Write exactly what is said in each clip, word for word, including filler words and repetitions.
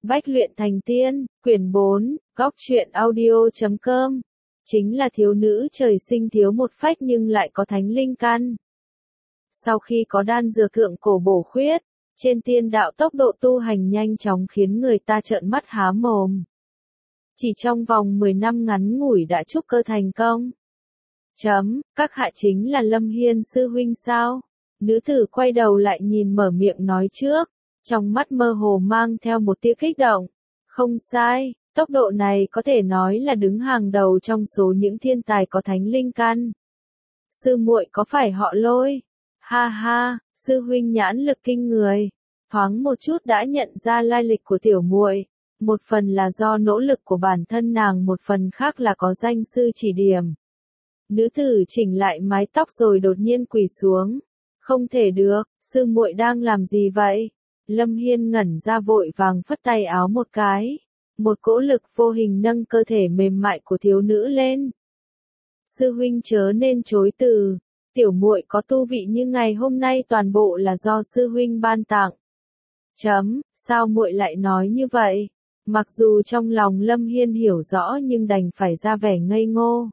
Bách luyện thành tiên, quyển bốn, góc truyện audio chấm com. Chính là thiếu nữ trời sinh thiếu một phách nhưng lại có thánh linh căn. Sau khi có đan dược thượng cổ bổ khuyết, trên tiên đạo tốc độ tu hành nhanh chóng khiến người ta trợn mắt há mồm. Chỉ trong vòng mười năm ngắn ngủi đã trúc cơ thành công. Chấm, các hạ chính là Lâm Hiên sư huynh sao? Nữ tử quay đầu lại nhìn mở miệng nói trước, trong mắt mơ hồ mang theo một tia kích động. Không sai, tốc độ này có thể nói là đứng hàng đầu trong số những thiên tài có thánh linh căn. Sư muội có phải họ Lôi? Ha ha, sư huynh nhãn lực kinh người, thoáng một chút đã nhận ra lai lịch của tiểu muội. Một phần là do nỗ lực của bản thân nàng, một phần khác là có danh sư chỉ điểm. Nữ tử chỉnh lại mái tóc rồi đột nhiên quỳ xuống. Không thể được, sư muội đang làm gì vậy? Lâm Hiên ngẩn ra vội vàng phất tay áo một cái. Một cỗ lực vô hình nâng cơ thể mềm mại của thiếu nữ lên. Sư huynh chớ nên chối từ, tiểu muội có tu vị như ngày hôm nay toàn bộ là do sư huynh ban tặng. Chấm, sao muội lại nói như vậy? Mặc dù trong lòng Lâm Hiên hiểu rõ nhưng đành phải ra vẻ ngây ngô.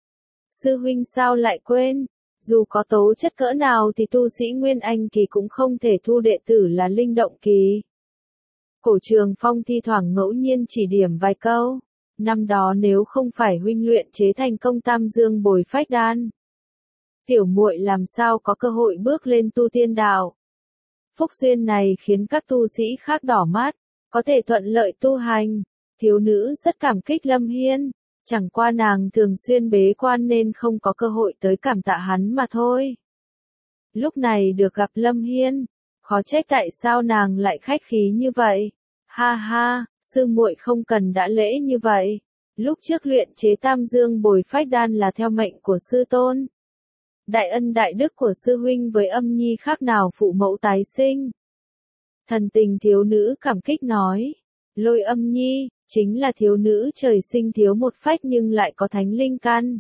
Sư huynh sao lại quên? Dù có tố chất cỡ nào thì tu sĩ Nguyên Anh kỳ cũng không thể thu đệ tử là linh động kỳ. Cổ Trường Phong thi thoảng ngẫu nhiên chỉ điểm vài câu. Năm đó nếu không phải huynh luyện chế thành công Tam Dương Bồi Phách Đan, tiểu muội làm sao có cơ hội bước lên tu tiên đạo. Phúc duyên này khiến các tu sĩ khác đỏ mắt, có thể thuận lợi tu hành. Thiếu nữ rất cảm kích Lâm Hiên. Chẳng qua nàng thường xuyên bế quan nên không có cơ hội tới cảm tạ hắn mà thôi. Lúc này được gặp Lâm Hiên, khó trách tại sao nàng lại khách khí như vậy. Ha ha, sư muội không cần đã lễ như vậy. Lúc trước luyện chế Tam Dương Bồi Phách Đan là theo mệnh của sư tôn. Đại ân đại đức của sư huynh với âm nhi khác nào phụ mẫu tái sinh. Thần tình thiếu nữ cảm kích nói. Lôi âm nhi, chính là thiếu nữ trời sinh thiếu một phách nhưng lại có thánh linh căn.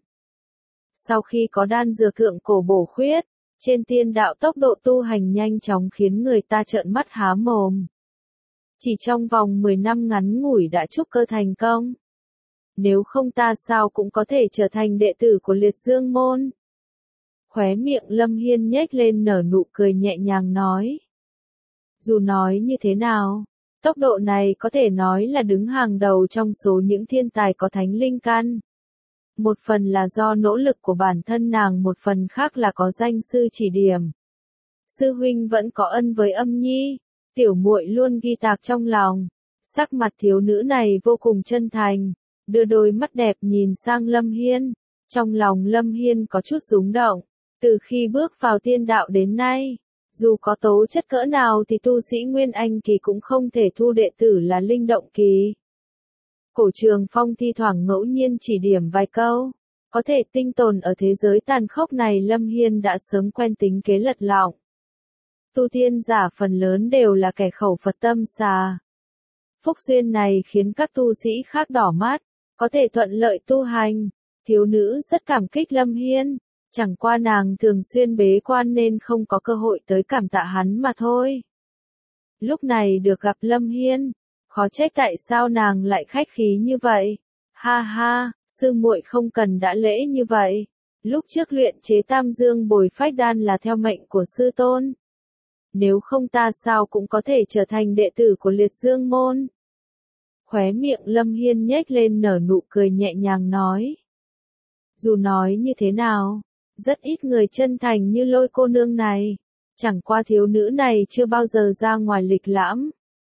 Sau khi có đan dược thượng cổ bổ khuyết, trên tiên đạo tốc độ tu hành nhanh chóng khiến người ta trợn mắt há mồm. Chỉ trong vòng mười năm ngắn ngủi đã trúc cơ thành công. Nếu không ta sao cũng có thể trở thành đệ tử của Liệt Dương môn. Khóe miệng Lâm Hiên nhếch lên nở nụ cười nhẹ nhàng nói. Dù nói như thế nào, tốc độ này có thể nói là đứng hàng đầu trong số những thiên tài có thánh linh căn. Một phần là do nỗ lực của bản thân nàng, một phần khác là có danh sư chỉ điểm. Sư huynh vẫn có ân với âm nhi, tiểu muội luôn ghi tạc trong lòng. Sắc mặt thiếu nữ này vô cùng chân thành, đưa đôi mắt đẹp nhìn sang Lâm Hiên. Trong lòng Lâm Hiên có chút rúng động, từ khi bước vào tiên đạo đến nay. Dù có tố chất cỡ nào thì tu sĩ Nguyên Anh kỳ cũng không thể thu đệ tử là linh động kỳ. Cổ Trường Phong thi thoảng ngẫu nhiên chỉ điểm vài câu. Có thể tinh tồn ở thế giới tàn khốc này Lâm Hiên đã sớm quen tính kế lật lọng. Tu tiên giả phần lớn đều là kẻ khẩu Phật tâm xà. Phúc duyên này khiến các tu sĩ khác đỏ mắt, có thể thuận lợi tu hành. Thiếu nữ rất cảm kích Lâm Hiên. Chẳng qua nàng thường xuyên bế quan nên không có cơ hội tới cảm tạ hắn mà thôi. Lúc này được gặp Lâm Hiên, khó trách tại sao nàng lại khách khí như vậy. Ha ha, sư muội không cần đã lễ như vậy. Lúc trước luyện chế Tam Dương Bồi Phách Đan là theo mệnh của sư tôn. Nếu không ta sao cũng có thể trở thành đệ tử của Liệt Dương môn. Khóe miệng Lâm Hiên nhếch lên nở nụ cười nhẹ nhàng nói. Dù nói như thế nào, rất ít người chân thành như Lôi cô nương này. Chẳng qua thiếu nữ này chưa bao giờ ra ngoài lịch lãm.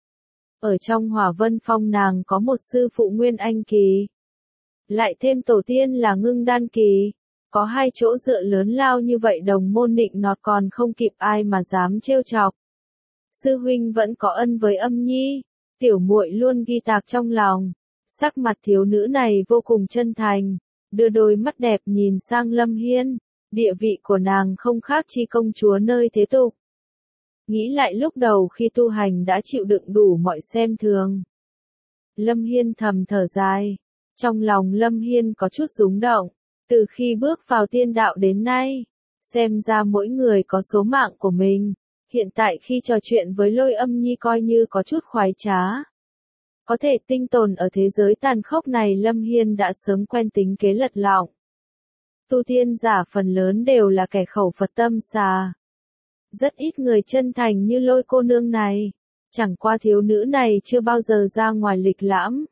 Ở trong Hỏa Vân Phong nàng có một sư phụ Nguyên Anh kỳ. Lại thêm tổ tiên là Ngưng Đan kỳ. Có hai chỗ dựa lớn lao như vậy đồng môn nịnh nọt còn không kịp ai mà dám trêu chọc. Sư huynh vẫn có ân với âm nhi. Tiểu muội luôn ghi tạc trong lòng. Sắc mặt thiếu nữ này vô cùng chân thành. Đưa đôi mắt đẹp nhìn sang Lâm Hiên. Địa vị của nàng không khác chi công chúa nơi thế tục. Nghĩ lại lúc đầu khi tu hành đã chịu đựng đủ mọi xem thường. Lâm Hiên thầm thở dài. Trong lòng Lâm Hiên có chút rúng động. Từ khi bước vào tiên đạo đến nay, xem ra mỗi người có số mạng của mình. Hiện tại khi trò chuyện với Lôi âm nhi coi như có chút khoái trá. Có thể tinh tồn ở thế giới tàn khốc này, Lâm Hiên đã sớm quen tính kế lật lọng. Tu tiên giả phần lớn đều là kẻ khẩu Phật tâm xà. Rất ít người chân thành như Lôi cô nương này. Chẳng qua thiếu nữ này chưa bao giờ ra ngoài lịch lãm.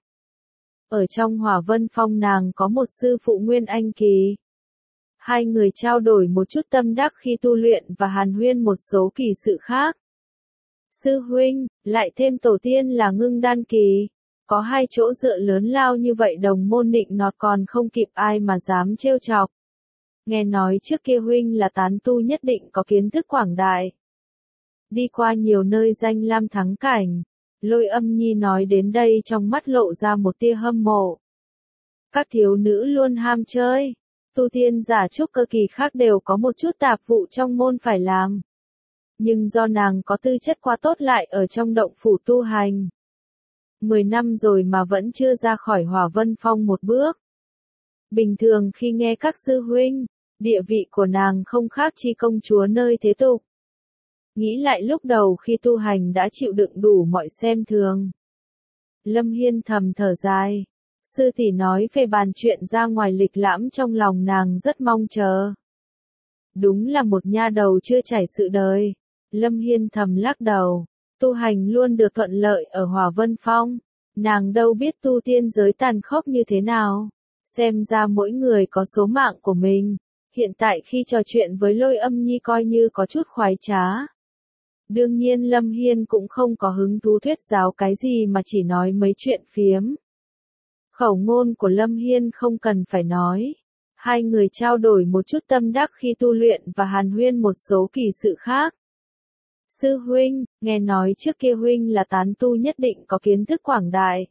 Ở trong Hỏa Vân Phong nàng có một sư phụ Nguyên Anh Kỳ. Hai người trao đổi một chút tâm đắc khi tu luyện và hàn huyên một số kỳ sự khác. Sư huynh, lại thêm tổ tiên là Ngưng Đan Kỳ. Có hai chỗ dựa lớn lao như vậy, đồng môn nịnh nọt còn không kịp, ai mà dám trêu chọc. Nghe nói trước kia huynh là tán tu, nhất định có kiến thức quảng đại. Đi qua nhiều nơi danh lam thắng cảnh. Lôi Âm Nhi nói đến đây trong mắt lộ ra một tia hâm mộ. Các thiếu nữ luôn ham chơi. Tu tiên giả trúc cơ kỳ khác đều có một chút tạp vụ trong môn phải làm. Nhưng do nàng có tư chất quá tốt lại ở trong động phủ tu hành. Mười năm rồi mà vẫn chưa ra khỏi Hỏa Vân Phong một bước. Bình thường khi nghe các sư huynh, địa vị của nàng không khác chi công chúa nơi thế tục. Nghĩ lại lúc đầu khi tu hành đã chịu đựng đủ mọi xem thường. Lâm Hiên thầm thở dài. Sư tỷ nói về bàn chuyện ra ngoài lịch lãm, trong lòng nàng rất mong chờ. Đúng là một nha đầu chưa trải sự đời. Lâm Hiên thầm lắc đầu. Tu hành luôn được thuận lợi ở Hỏa Vân Phong. Nàng đâu biết tu tiên giới tàn khốc như thế nào. Xem ra mỗi người có số mạng của mình. Hiện tại khi trò chuyện với Lôi Âm Nhi coi như có chút khoái trá. Đương nhiên Lâm Hiên cũng không có hứng thú thuyết giáo cái gì mà chỉ nói mấy chuyện phiếm. Khẩu ngôn của Lâm Hiên không cần phải nói. Hai người trao đổi một chút tâm đắc khi tu luyện và hàn huyên một số kỳ sự khác. Sư huynh, nghe nói trước kia huynh là tán tu, nhất định có kiến thức quảng đại.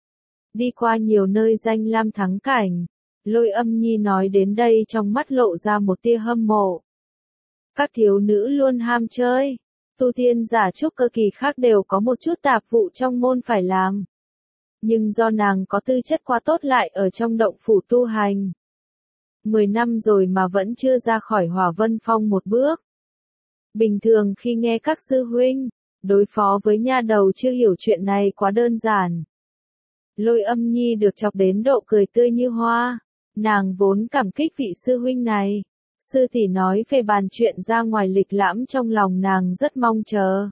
Đi qua nhiều nơi danh lam thắng cảnh. Lôi Âm Nhi nói đến đây trong mắt lộ ra một tia hâm mộ. Các thiếu nữ luôn ham chơi. Tu tiên giả trúc cơ kỳ khác đều có một chút tạp vụ trong môn phải làm. Nhưng do nàng có tư chất quá tốt lại ở trong động phủ tu hành. Mười năm rồi mà vẫn chưa ra khỏi Hỏa Vân Phong một bước. Bình thường khi nghe các sư huynh, đối phó với nha đầu chưa hiểu chuyện này quá đơn giản. Lôi Âm Nhi được chọc đến độ cười tươi như hoa. Nàng vốn cảm kích vị sư huynh này. Sư tỷ nói về bàn chuyện ra ngoài lịch lãm, trong lòng nàng rất mong chờ.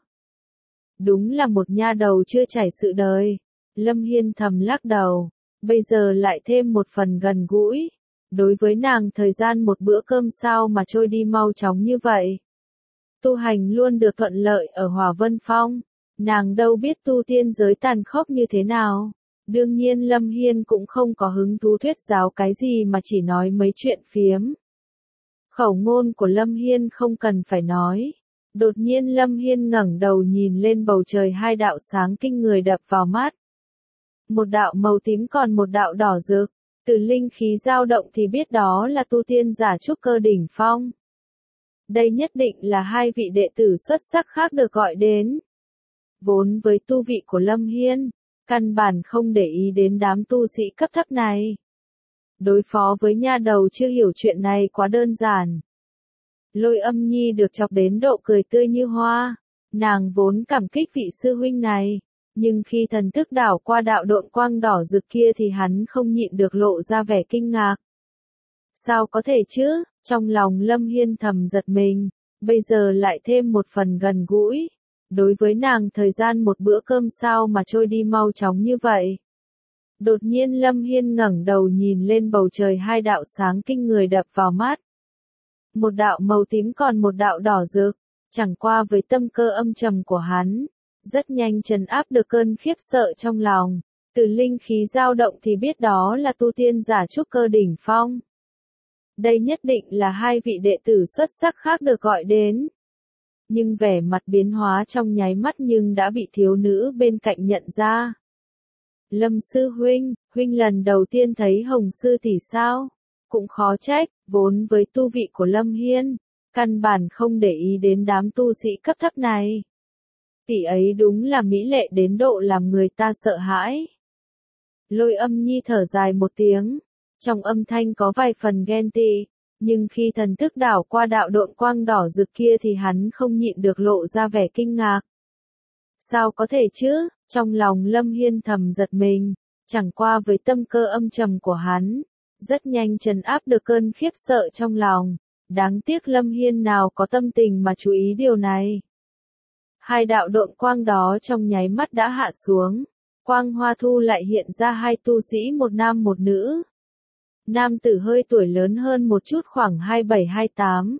Đúng là một nha đầu chưa trải sự đời. Lâm Hiên thầm lắc đầu. Bây giờ lại thêm một phần gần gũi. Đối với nàng thời gian một bữa cơm sao mà trôi đi mau chóng như vậy. Tu hành luôn được thuận lợi ở Hỏa Vân Phong. Nàng đâu biết tu tiên giới tàn khốc như thế nào. Đương nhiên Lâm Hiên cũng không có hứng thú thuyết giáo cái gì mà chỉ nói mấy chuyện phiếm. Khẩu ngôn của Lâm Hiên không cần phải nói. Đột nhiên Lâm Hiên ngẩng đầu nhìn lên bầu trời, hai đạo sáng kinh người đập vào mắt. Một đạo màu tím còn một đạo đỏ rực. Từ linh khí dao động thì biết đó là tu tiên giả trúc cơ đỉnh phong. Đây nhất định là hai vị đệ tử xuất sắc khác được gọi đến. Vốn với tu vị của Lâm Hiên, căn bản không để ý đến đám tu sĩ cấp thấp này. Đối phó với nha đầu chưa hiểu chuyện này quá đơn giản. Lôi Âm Nhi được chọc đến độ cười tươi như hoa. Nàng vốn cảm kích vị sư huynh này. Nhưng khi thần thức đảo qua đạo độn quang đỏ rực kia thì hắn không nhịn được lộ ra vẻ kinh ngạc. Sao có thể chứ? Trong lòng Lâm Hiên thầm giật mình. Bây giờ lại thêm một phần gần gũi. Đối với nàng thời gian một bữa cơm sao mà trôi đi mau chóng như vậy. Đột nhiên Lâm Hiên ngẩng đầu nhìn lên bầu trời, hai đạo sáng kinh người đập vào mắt. Một đạo màu tím còn một đạo đỏ rực. Chẳng qua với tâm cơ âm trầm của hắn, rất nhanh trấn áp được cơn khiếp sợ trong lòng. Từ linh khí dao động thì biết đó là tu tiên giả trúc cơ đỉnh phong. Đây nhất định là hai vị đệ tử xuất sắc khác được gọi đến. Nhưng vẻ mặt biến hóa trong nháy mắt nhưng đã bị thiếu nữ bên cạnh nhận ra. Lâm sư huynh, huynh lần đầu tiên thấy Hồng sư tỷ sao? Cũng khó trách, vốn với tu vị của Lâm Hiên, căn bản không để ý đến đám tu sĩ cấp thấp này. Tỷ ấy đúng là mỹ lệ đến độ làm người ta sợ hãi. Lôi Âm Nhi thở dài một tiếng, trong âm thanh có vài phần ghen tị, nhưng khi thần thức đảo qua đạo độn quang đỏ rực kia thì hắn không nhịn được lộ ra vẻ kinh ngạc. Sao có thể chứ? Trong lòng Lâm Hiên thầm giật mình, chẳng qua với tâm cơ âm trầm của hắn, rất nhanh trấn áp được cơn khiếp sợ trong lòng. Đáng tiếc Lâm Hiên nào có tâm tình mà chú ý điều này. Hai đạo độn quang đó trong nháy mắt đã hạ xuống. Quang hoa thu lại hiện ra hai tu sĩ một nam một nữ. Nam tử hơi tuổi lớn hơn một chút khoảng hai bảy hai tám.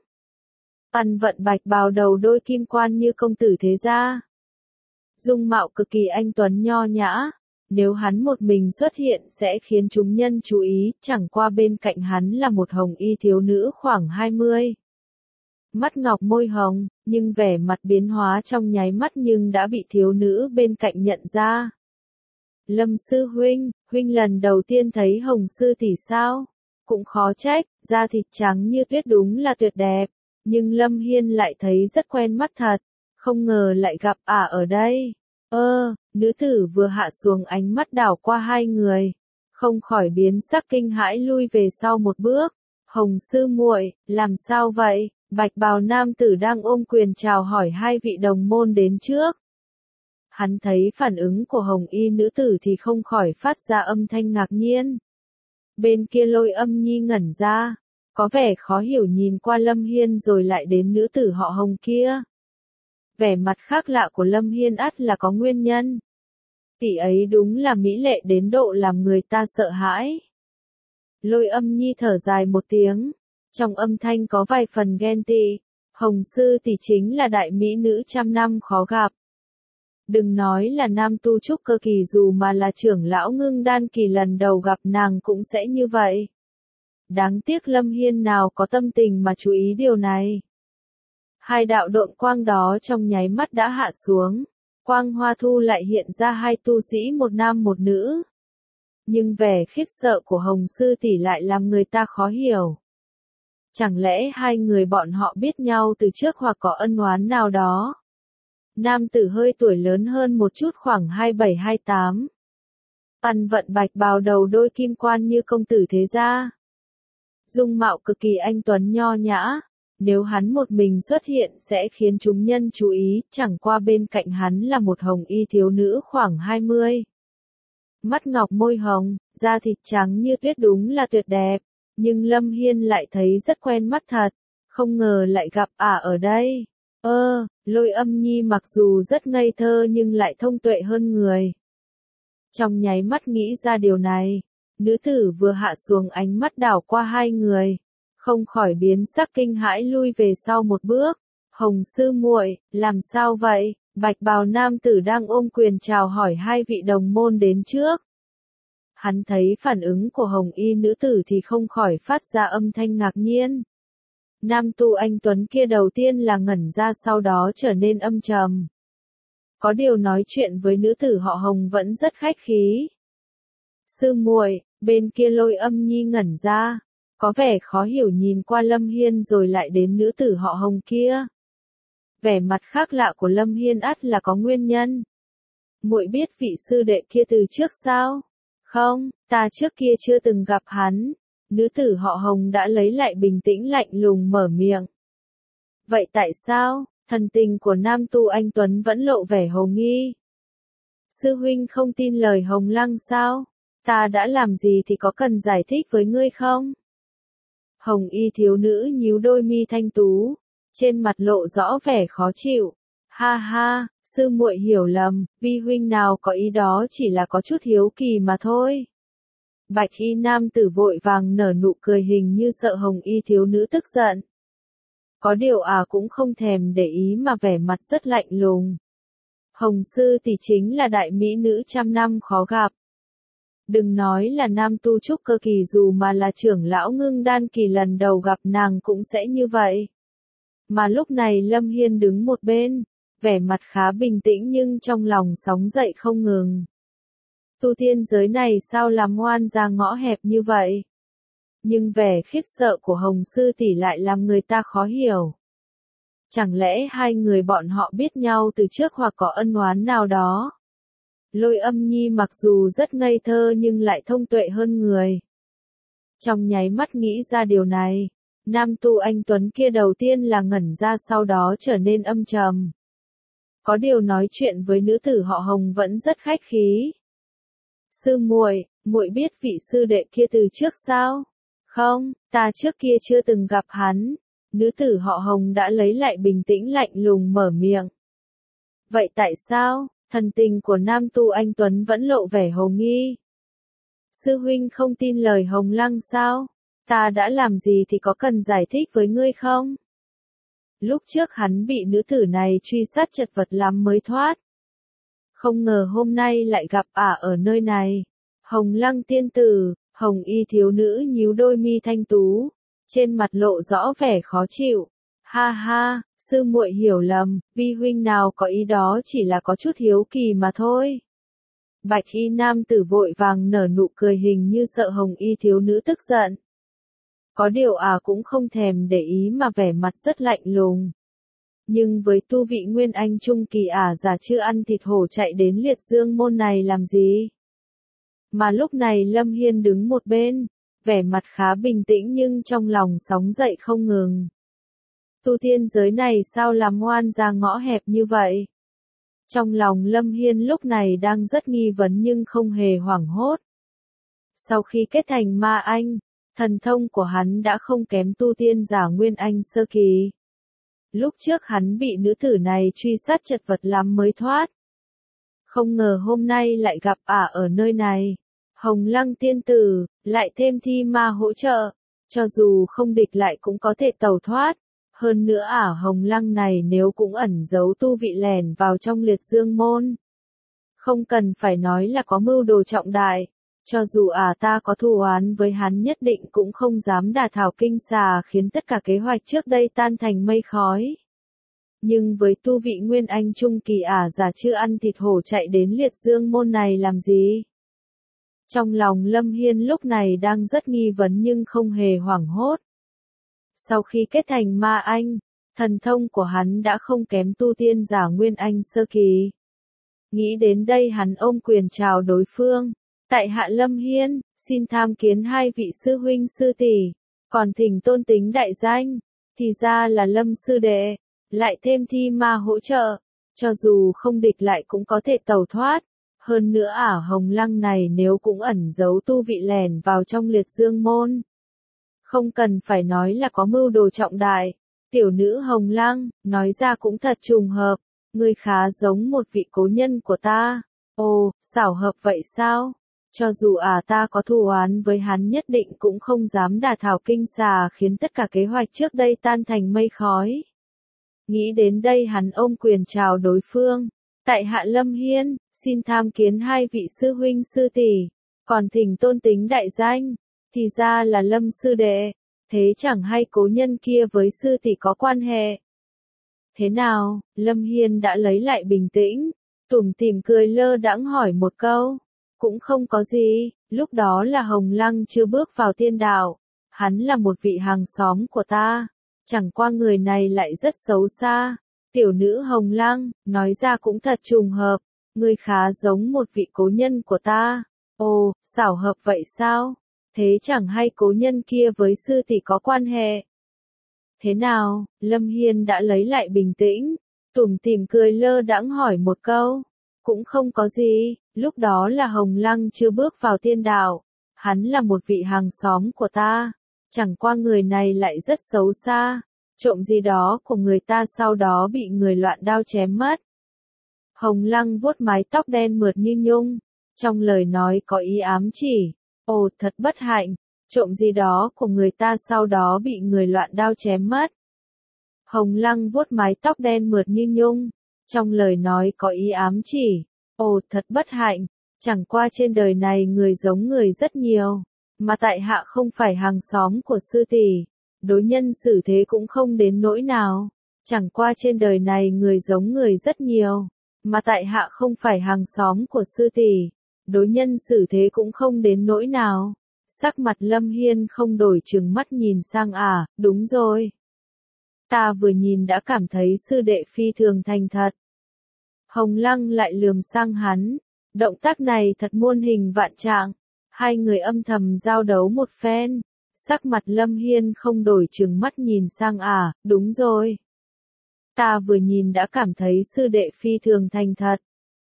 Ăn vận bạch bào đầu đôi kim quan như công tử thế gia. Dung mạo cực kỳ anh tuấn nho nhã. Nếu hắn một mình xuất hiện sẽ khiến chúng nhân chú ý, chẳng qua bên cạnh hắn là một hồng y thiếu nữ khoảng hai mươi. Mắt ngọc môi hồng, nhưng vẻ mặt biến hóa trong nháy mắt nhưng đã bị thiếu nữ bên cạnh nhận ra. Lâm sư huynh, huynh lần đầu tiên thấy hồng sư tỷ sao? Cũng khó trách, da thịt trắng như tuyết đúng là tuyệt đẹp, nhưng Lâm Hiên lại thấy rất quen mắt thật, không ngờ lại gặp ả ở đây. Ơ, nữ tử vừa hạ xuống ánh mắt đảo qua hai người, không khỏi biến sắc kinh hãi lui về sau một bước. Hồng sư muội, làm sao vậy? Bạch bào nam tử đang ôm quyền chào hỏi hai vị đồng môn đến trước. Hắn thấy phản ứng của hồng y nữ tử thì không khỏi phát ra âm thanh ngạc nhiên. Bên kia Lôi Âm Nhi ngẩn ra, có vẻ khó hiểu nhìn qua Lâm Hiên rồi lại đến nữ tử họ Hồng kia. Vẻ mặt khác lạ của Lâm Hiên ắt là có nguyên nhân. Tỷ ấy đúng là mỹ lệ đến độ làm người ta sợ hãi. Lôi Âm Nhi thở dài một tiếng, trong âm thanh có vài phần ghen tị. Hồng sư tỷ chính là đại mỹ nữ trăm năm khó gặp. Đừng nói là nam tu trúc cơ kỳ, dù mà là trưởng lão ngưng đan kỳ lần đầu gặp nàng cũng sẽ như vậy. Đáng tiếc Lâm Hiên nào có tâm tình mà chú ý điều này. Hai đạo độn quang đó trong nháy mắt đã hạ xuống. Quang hoa thu lại hiện ra hai tu sĩ một nam một nữ. Nhưng vẻ khiếp sợ của Hồng sư tỷ lại làm người ta khó hiểu. Chẳng lẽ hai người bọn họ biết nhau từ trước hoặc có ân oán nào đó? Nam tử hơi tuổi lớn hơn một chút khoảng hai bảy hai tám. Ăn vận bạch bào đầu đôi kim quan như công tử thế gia. Dung mạo cực kỳ anh tuấn nho nhã. Nếu hắn một mình xuất hiện sẽ khiến chúng nhân chú ý, chẳng qua bên cạnh hắn là một hồng y thiếu nữ khoảng hai mươi. Mắt ngọc môi hồng, da thịt trắng như tuyết đúng là tuyệt đẹp, nhưng Lâm Hiên lại thấy rất quen mắt thật, không ngờ lại gặp ả ở đây. Ơ, Lôi Âm Nhi mặc dù rất ngây thơ nhưng lại thông tuệ hơn người. Trong nháy mắt nghĩ ra điều này, nữ tử vừa hạ xuống ánh mắt đảo qua hai người, không khỏi biến sắc kinh hãi lui về sau một bước. Hồng sư muội, làm sao vậy? Bạch bào nam tử đang ôm quyền chào hỏi hai vị đồng môn đến trước. Hắn thấy phản ứng của hồng y nữ tử thì không khỏi phát ra âm thanh ngạc nhiên. Nam tu anh tuấn kia đầu tiên là ngẩn ra, sau đó trở nên âm trầm. Có điều nói chuyện với nữ tử họ Hồng vẫn rất khách khí. Sư muội, bên kia Lôi Âm Nhi ngẩn ra, có vẻ khó hiểu nhìn qua Lâm Hiên rồi lại đến nữ tử họ Hồng kia. Vẻ mặt khác lạ của Lâm Hiên ắt là có nguyên nhân. Muội biết vị sư đệ kia từ trước sao? Không, ta trước kia chưa từng gặp hắn. Nữ tử họ Hồng đã lấy lại bình tĩnh lạnh lùng mở miệng. Vậy tại sao? Thần tình của nam tu anh tuấn vẫn lộ vẻ hồ nghi. Sư huynh không tin lời Hồng Lăng sao? Ta đã làm gì thì có cần giải thích với ngươi không? Hồng y thiếu nữ nhíu đôi mi thanh tú, trên mặt lộ rõ vẻ khó chịu. Ha ha, sư muội hiểu lầm, vi huynh nào có ý đó, chỉ là có chút hiếu kỳ mà thôi. Bạch y nam tử vội vàng nở nụ cười hình như sợ hồng y thiếu nữ tức giận. Có điều à cũng không thèm để ý mà vẻ mặt rất lạnh lùng. Hồng sư tỷ chính là đại mỹ nữ trăm năm khó gặp. Đừng nói là nam tu trúc cơ kỳ, dù mà là trưởng lão ngưng đan kỳ lần đầu gặp nàng cũng sẽ như vậy. Mà lúc này Lâm Hiên đứng một bên, vẻ mặt khá bình tĩnh nhưng trong lòng sóng dậy không ngừng. Tu tiên giới này sao làm ngoan ra ngõ hẹp như vậy? Nhưng vẻ khiếp sợ của Hồng sư tỷ lại làm người ta khó hiểu. Chẳng lẽ hai người bọn họ biết nhau từ trước hoặc có ân oán nào đó? Lôi Âm Nhi mặc dù rất ngây thơ nhưng lại thông tuệ hơn người. Trong nháy mắt nghĩ ra điều này, nam tu anh tuấn kia đầu tiên là ngẩn ra, sau đó trở nên âm trầm. có điều nói chuyện với nữ tử họ Hồng vẫn rất khách khí. Sư muội, muội biết vị sư đệ kia từ trước sao? Không, ta trước kia chưa từng gặp hắn. Nữ tử họ Hồng đã lấy lại bình tĩnh lạnh lùng mở miệng. Vậy tại sao, thần tình của nam tu anh Tuấn vẫn lộ vẻ hồ nghi? Sư huynh không tin lời Hồng Lăng sao? Ta đã làm gì thì có cần giải thích với ngươi không? Lúc trước hắn bị nữ tử này truy sát chật vật lắm mới thoát. Không ngờ hôm nay lại gặp ả ở nơi này. Hồng Lăng tiên tử, Hồng y thiếu nữ nhíu đôi mi thanh tú, trên mặt lộ rõ vẻ khó chịu. Ha ha, sư muội hiểu lầm, vi huynh nào có ý đó chỉ là có chút hiếu kỳ mà thôi. Bạch y nam tử vội vàng nở nụ cười hình như sợ Hồng y thiếu nữ tức giận. Có điều à cũng không thèm để ý mà vẻ mặt rất lạnh lùng. Nhưng với tu vị Nguyên Anh Trung kỳ ả già chưa ăn thịt hổ chạy đến liệt dương môn này làm gì? Mà lúc này Lâm Hiên đứng một bên, vẻ mặt khá bình tĩnh nhưng trong lòng sóng dậy không ngừng. Tu tiên giới này sao làm ngoan ra ngõ hẹp như vậy? Trong lòng Lâm Hiên lúc này đang rất nghi vấn nhưng không hề hoảng hốt. Sau khi kết thành ma anh, thần thông của hắn đã không kém tu tiên giả Nguyên Anh sơ kỳ. Lúc trước hắn bị nữ tử này truy sát chật vật lắm mới thoát. Không ngờ hôm nay lại gặp ả ở nơi này. Hồng Lăng tiên tử, lại thêm thi ma hỗ trợ. Cho dù không địch lại cũng có thể tẩu thoát. Hơn nữa ả Hồng Lăng này nếu cũng ẩn giấu tu vị lẻn vào trong liệt dương môn. Không cần phải nói là có mưu đồ trọng đại. Cho dù ả ta có thù oán với hắn nhất định cũng không dám đả thảo kinh xà khiến tất cả kế hoạch trước đây tan thành mây khói. Nhưng với tu vị Nguyên Anh Trung kỳ ả già chưa ăn thịt hổ chạy đến liệt dương môn này làm gì? Trong lòng Lâm Hiên lúc này đang rất nghi vấn nhưng không hề hoảng hốt. Sau khi kết thành ma anh, thần thông của hắn đã không kém tu tiên giả Nguyên Anh sơ kỳ. Nghĩ đến đây hắn ôm quyền chào đối phương. Tại hạ Lâm Hiên, xin tham kiến hai vị sư huynh sư tỷ, còn thỉnh tôn tính đại danh, thì ra là Lâm sư đệ, lại thêm thi ma hỗ trợ, cho dù không địch lại cũng có thể tẩu thoát, hơn nữa ả Hồng Lăng này nếu cũng ẩn giấu tu vị lẻn vào trong liệt dương môn. Không cần phải nói là có mưu đồ trọng đại, tiểu nữ Hồng Lăng, nói ra cũng thật trùng hợp, ngươi khá giống một vị cố nhân của ta, ồ, xảo hợp vậy sao? Cho dù à ta có thù oán với hắn nhất định cũng không dám đả thảo kinh xà khiến tất cả kế hoạch trước đây tan thành mây khói. Nghĩ đến đây hắn ôm quyền chào đối phương. Tại hạ Lâm Hiên, xin tham kiến hai vị sư huynh sư tỷ, còn thỉnh tôn tính đại danh, thì ra là Lâm sư đệ, thế chẳng hay cố nhân kia với sư tỷ có quan hệ. Thế nào, Lâm Hiên đã lấy lại bình tĩnh, tủm tỉm cười lơ đãng hỏi một câu. Cũng không có gì, lúc đó là Hồng Lăng chưa bước vào tiên đạo, hắn là một vị hàng xóm của ta, chẳng qua người này lại rất xấu xa. Tiểu nữ Hồng Lăng, nói ra cũng thật trùng hợp, ngươi khá giống một vị cố nhân của ta. Ồ, xảo hợp vậy sao? Thế chẳng hay cố nhân kia với sư tỷ có quan hệ. Thế nào, Lâm Hiên đã lấy lại bình tĩnh, tủm tỉm cười lơ đãng hỏi một câu. Cũng không có gì, lúc đó là Hồng Lăng chưa bước vào tiên đạo, hắn là một vị hàng xóm của ta, chẳng qua người này lại rất xấu xa, trộm gì đó của người ta sau đó bị người loạn đao chém mất. Hồng Lăng vuốt mái tóc đen mượt như nhung, trong lời nói có ý ám chỉ, ồ thật bất hạnh, trộm gì đó của người ta sau đó bị người loạn đao chém mất. Hồng Lăng vuốt mái tóc đen mượt như nhung, trong lời nói có ý ám chỉ, ồ thật bất hạnh, chẳng qua trên đời này người giống người rất nhiều, mà tại hạ không phải hàng xóm của sư tỷ, đối nhân xử thế cũng không đến nỗi nào, chẳng qua trên đời này người giống người rất nhiều, mà tại hạ không phải hàng xóm của sư tỷ, đối nhân xử thế cũng không đến nỗi nào. Sắc mặt Lâm Hiên không đổi trừng mắt nhìn sang à, đúng rồi. Ta vừa nhìn đã cảm thấy sư đệ phi thường thành thật. Hồng Lăng lại lườm sang hắn, động tác này thật muôn hình vạn trạng, hai người âm thầm giao đấu một phen, sắc mặt Lâm Hiên không đổi trừng mắt nhìn sang à, đúng rồi. Ta vừa nhìn đã cảm thấy sư đệ phi thường thành thật.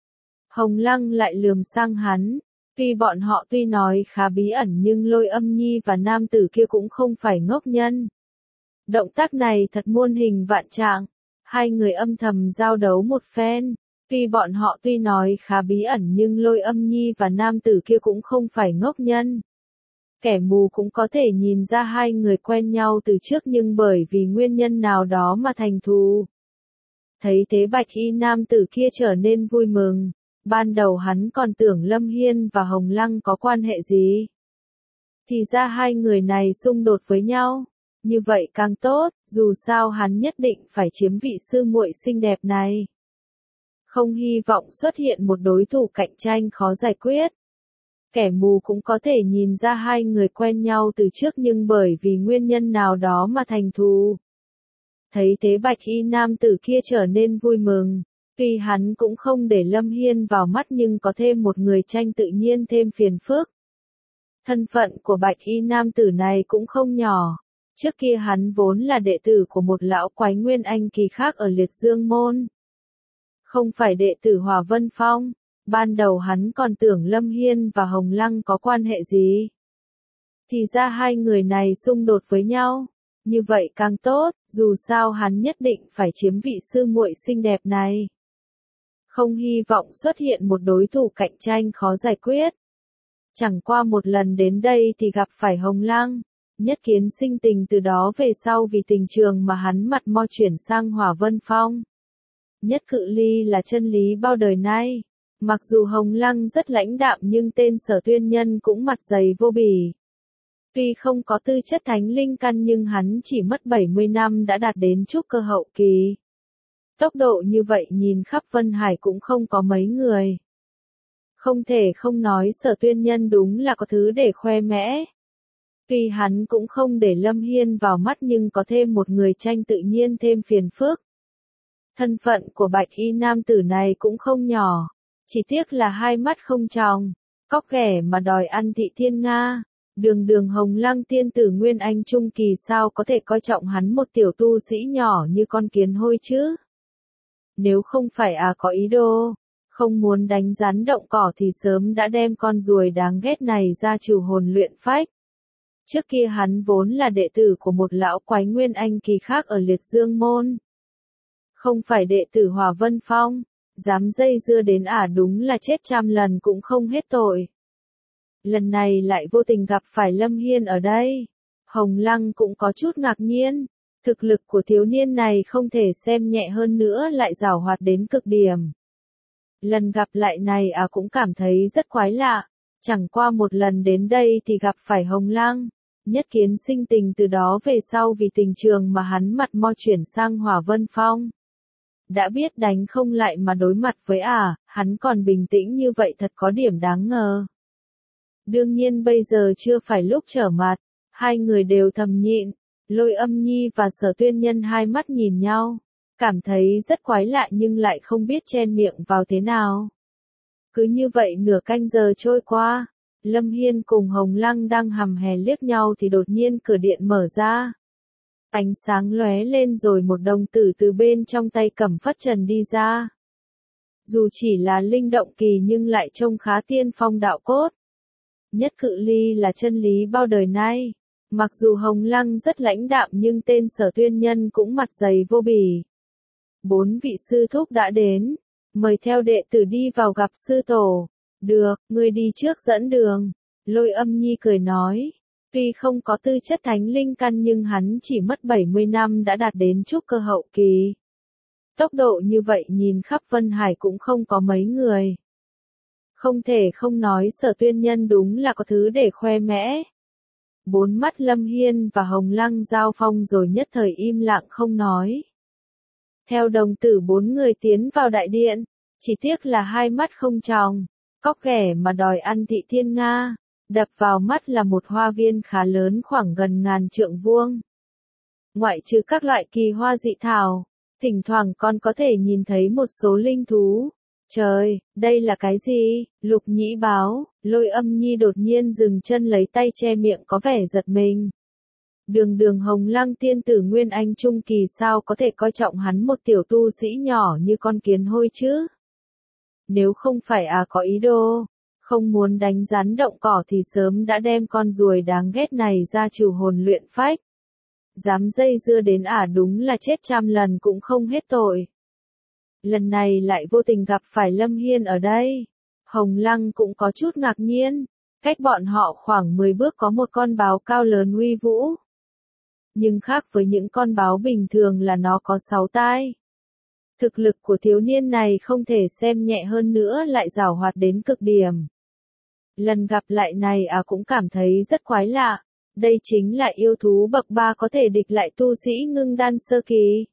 Hồng Lăng lại lườm sang hắn. Tuy bọn họ tuy nói khá bí ẩn nhưng Lôi Âm Nhi và nam tử kia cũng không phải ngốc nhân. Động tác này thật muôn hình vạn trạng. Hai người âm thầm giao đấu một phen. Tuy bọn họ tuy nói khá bí ẩn nhưng Lôi Âm Nhi và nam tử kia cũng không phải ngốc nhân. Kẻ mù cũng có thể nhìn ra hai người quen nhau từ trước nhưng bởi vì nguyên nhân nào đó mà thành thù. Thấy thế bạch y nam tử kia trở nên vui mừng. Ban đầu hắn còn tưởng Lâm Hiên và Hồng Lăng có quan hệ gì. Thì ra hai người này xung đột với nhau. Như vậy càng tốt, dù sao hắn nhất định phải chiếm vị sư muội xinh đẹp này. Không hy vọng xuất hiện một đối thủ cạnh tranh khó giải quyết. Kẻ mù cũng có thể nhìn ra hai người quen nhau từ trước nhưng bởi vì nguyên nhân nào đó mà thành thù. Thấy thế bạch y nam tử kia trở nên vui mừng. Tuy hắn cũng không để Lâm Hiên vào mắt nhưng có thêm một người tranh tự nhiên thêm phiền phức. Thân phận của bạch y nam tử này cũng không nhỏ. Trước kia hắn vốn là đệ tử của một lão quái nguyên anh kỳ khác ở Liệt Dương Môn. Không phải đệ tử Hỏa Vân Phong. Ban đầu hắn còn tưởng Lâm Hiên và Hồng Lăng có quan hệ gì. Thì ra hai người này xung đột với nhau. Như vậy càng tốt, dù sao hắn nhất định phải chiếm vị sư muội xinh đẹp này. Không hy vọng xuất hiện một đối thủ cạnh tranh khó giải quyết. Chẳng qua một lần đến đây thì gặp phải Hồng Lăng. Nhất kiến sinh tình từ đó về sau vì tình trường mà hắn mặt mo chuyển sang Hỏa Vân Phong. Nhất cự ly là chân lý bao đời nay. Mặc dù Hồng Lăng rất lãnh đạm nhưng tên Sở Tuyên Nhân cũng mặt dày vô bỉ. Tuy không có tư chất thánh linh căn nhưng hắn chỉ mất bảy mươi năm đã đạt đến trúc cơ hậu kỳ. Tốc độ như vậy nhìn khắp Vân Hải cũng không có mấy người. Không thể không nói Sở Tuyên Nhân đúng là có thứ để khoe mẽ. Tuy hắn cũng không để Lâm Hiên vào mắt nhưng có thêm một người tranh tự nhiên thêm phiền phức. Thân phận của bạch y nam tử này cũng không nhỏ. Chỉ tiếc là hai mắt không tròng, cóc ghẻ mà đòi ăn thị thiên Nga. Đường đường Hồng Lăng tiên tử Nguyên Anh Trung Kỳ sao có thể coi trọng hắn một tiểu tu sĩ nhỏ như con kiến hôi chứ. Nếu không phải à có ý đồ, không muốn đánh rắn động cỏ thì sớm đã đem con ruồi đáng ghét này ra trừ hồn luyện phách. Trước kia hắn vốn là đệ tử của một lão quái Nguyên Anh Kỳ khác ở Liệt Dương Môn. Không phải đệ tử Hỏa Vân Phong. Dám dây dưa đến ả đúng là chết trăm lần cũng không hết tội. Lần này lại vô tình gặp phải Lâm Hiên ở đây. Hồng Lăng cũng có chút ngạc nhiên. Thực lực của thiếu niên này không thể xem nhẹ hơn nữa lại giảo hoạt đến cực điểm. Lần gặp lại này ả cũng cảm thấy rất quái lạ. Chẳng qua một lần đến đây thì gặp phải Hồng Lăng. Nhất kiến sinh tình từ đó về sau vì tình trường mà hắn mặt mo chuyển sang Hỏa Vân Phong. Đã biết đánh không lại mà đối mặt với ả, à, hắn còn bình tĩnh như vậy thật có điểm đáng ngờ. Đương nhiên bây giờ chưa phải lúc trở mặt, hai người đều thầm nhịn, Lôi Âm Nhi và Sở Tuyên Nhân hai mắt nhìn nhau, cảm thấy rất quái lạ nhưng lại không biết chen miệng vào thế nào. Cứ như vậy nửa canh giờ trôi qua, Lâm Hiên cùng Hồng Lăng đang hầm hè liếc nhau thì đột nhiên cửa điện mở ra. Ánh sáng lóe lên rồi một đồng tử từ bên trong tay cầm phất trần đi ra. Dù chỉ là linh động kỳ nhưng lại trông khá tiên phong đạo cốt. Nhất cự ly là chân lý bao đời nay. Mặc dù Hồng Lăng rất lãnh đạm nhưng tên Sở Tuyên Nhân cũng mặt dày vô bỉ. Bốn vị sư thúc đã đến. Mời theo đệ tử đi vào gặp sư tổ. Được, ngươi đi trước dẫn đường. Lôi Âm Nhi cười nói. Tuy không có tư chất thánh linh căn nhưng hắn chỉ mất bảy mươi năm đã đạt đến trúc cơ hậu kỳ. Tốc độ như vậy nhìn khắp Vân Hải cũng không có mấy người. Không thể không nói Sở Tuyên Nhân đúng là có thứ để khoe mẽ. Bốn mắt Lâm Hiên và Hồng Lăng giao phong rồi nhất thời im lặng không nói. Theo đồng tử bốn người tiến vào đại điện, chỉ tiếc là hai mắt không tròng, cóc ghẻ mà đòi ăn thị thiên Nga. Đập vào mắt là một hoa viên khá lớn khoảng gần ngàn trượng vuông. Ngoại trừ các loại kỳ hoa dị thảo, thỉnh thoảng còn có thể nhìn thấy một số linh thú. Trời, đây là cái gì? Lục Nhĩ báo, Lôi Âm Nhi đột nhiên dừng chân lấy tay che miệng có vẻ giật mình. Đường đường Hồng Lăng tiên tử Nguyên Anh Trung Kỳ sao có thể coi trọng hắn một tiểu tu sĩ nhỏ như con kiến hôi chứ? Nếu không phải à có ý đồ, không muốn đánh rắn động cỏ thì sớm đã đem con ruồi đáng ghét này ra trừ hồn luyện phách. Dám dây dưa đến à đúng là chết trăm lần cũng không hết tội. Lần này lại vô tình gặp phải Lâm Hiên ở đây. Hồng Lăng cũng có chút ngạc nhiên, cách bọn họ khoảng mười bước có một con báo cao lớn uy vũ. Nhưng khác với những con báo bình thường là nó có sáu tai. Thực lực của thiếu niên này không thể xem nhẹ hơn nữa lại giàu hoạt đến cực điểm. Lần gặp lại này à cũng cảm thấy rất quái lạ, đây chính là yêu thú bậc ba có thể địch lại tu sĩ ngưng đan sơ kỳ.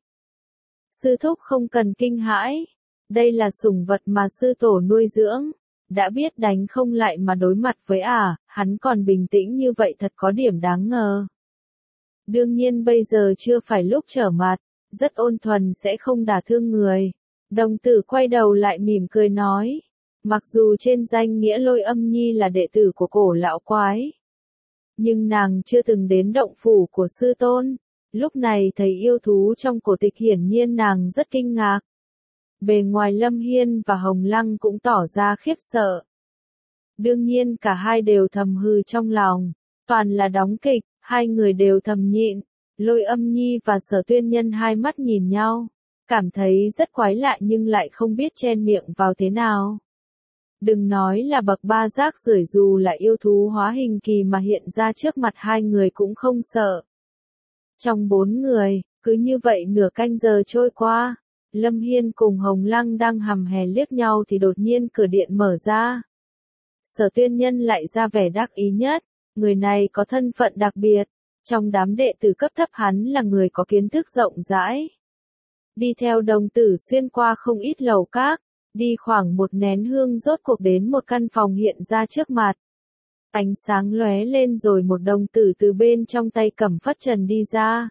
Sư thúc không cần kinh hãi, đây là sủng vật mà sư tổ nuôi dưỡng, đã biết đánh không lại mà đối mặt với à, hắn còn bình tĩnh như vậy thật có điểm đáng ngờ. Đương nhiên bây giờ chưa phải lúc trở mặt, rất ôn thuần sẽ không đả thương người. Đồng tử quay đầu lại mỉm cười nói, mặc dù trên danh nghĩa Lôi Âm Nhi là đệ tử của cổ lão quái, nhưng nàng chưa từng đến động phủ của sư tôn. Lúc này thấy yêu thú trong cổ tịch hiển nhiên nàng rất kinh ngạc. Bề ngoài Lâm Hiên và Hồng Lăng cũng tỏ ra khiếp sợ. Đương nhiên cả hai đều thầm hừ trong lòng, toàn là đóng kịch, hai người đều thầm nhịn. Lôi Âm Nhi và Sở Tuyên Nhân hai mắt nhìn nhau, cảm thấy rất quái lạ nhưng lại không biết chen miệng vào thế nào. Đừng nói là bậc ba rác rưởi, dù là yêu thú hóa hình kỳ mà hiện ra trước mặt hai người cũng không sợ. Trong bốn người, cứ như vậy nửa canh giờ trôi qua, Lâm Hiên cùng Hồng Lăng đang hầm hè liếc nhau thì đột nhiên cửa điện mở ra. Sở Tuyên Nhân lại ra vẻ đắc ý nhất, người này có thân phận đặc biệt, trong đám đệ tử cấp thấp hắn là người có kiến thức rộng rãi. Đi theo đồng tử xuyên qua không ít lầu các, đi khoảng một nén hương rốt cuộc đến một căn phòng hiện ra trước mặt. Ánh sáng lóe lên rồi một đồng tử từ bên trong tay cầm phất trần đi ra.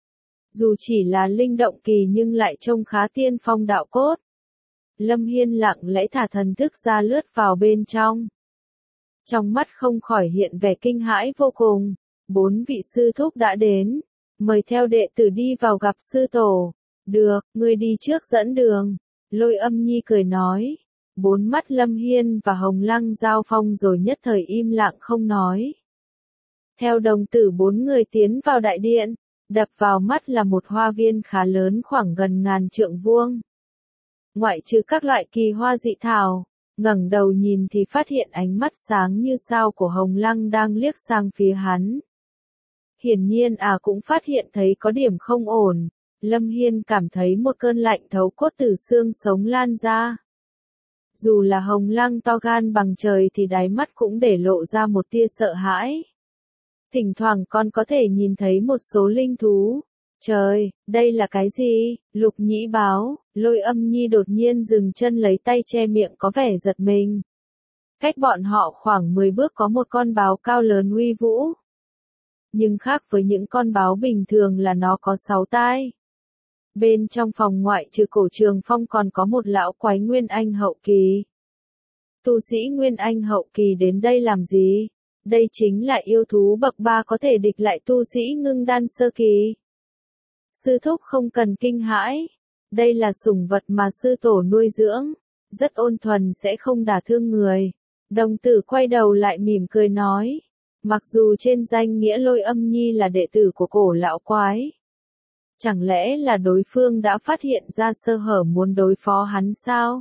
Dù chỉ là linh động kỳ nhưng lại trông khá tiên phong đạo cốt. Lâm Hiên lặng lẽ thả thần thức ra lướt vào bên trong. Trong mắt không khỏi hiện vẻ kinh hãi vô cùng. Bốn vị sư thúc đã đến, mời theo đệ tử đi vào gặp sư tổ. Được, ngươi đi trước dẫn đường. Lôi Âm Nhi cười nói. Bốn mắt Lâm Hiên và Hồng Lăng giao phong rồi nhất thời im lặng không nói. Theo đồng tử bốn người tiến vào đại điện, đập vào mắt là một hoa viên khá lớn khoảng gần ngàn trượng vuông. Ngoại trừ các loại kỳ hoa dị thảo, ngẩng đầu nhìn thì phát hiện ánh mắt sáng như sao của Hồng Lăng đang liếc sang phía hắn. Hiển nhiên à cũng phát hiện thấy có điểm không ổn, Lâm Hiên cảm thấy một cơn lạnh thấu cốt từ xương sống lan ra. Dù là Hồng Lăng to gan bằng trời thì đáy mắt cũng để lộ ra một tia sợ hãi. Thỉnh thoảng con có thể nhìn thấy một số linh thú. Trời, đây là cái gì? Lục nhĩ báo, Lôi Âm Nhi đột nhiên dừng chân lấy tay che miệng có vẻ giật mình. Cách bọn họ khoảng mười bước có một con báo cao lớn uy vũ. Nhưng khác với những con báo bình thường là nó có sáu tai. Bên trong phòng ngoại trừ Cổ Trường Phong còn có một lão quái Nguyên Anh hậu kỳ. Tu sĩ Nguyên Anh hậu kỳ đến đây làm gì? Đây chính là yêu thú bậc ba có thể địch lại tu sĩ ngưng đan sơ kỳ. Sư thúc không cần kinh hãi. Đây là sủng vật mà sư tổ nuôi dưỡng. Rất ôn thuần sẽ không đả thương người. Đồng tử quay đầu lại mỉm cười nói. Mặc dù trên danh nghĩa Lôi Âm Nhi là đệ tử của cổ lão quái. Chẳng lẽ là đối phương đã phát hiện ra sơ hở muốn đối phó hắn sao?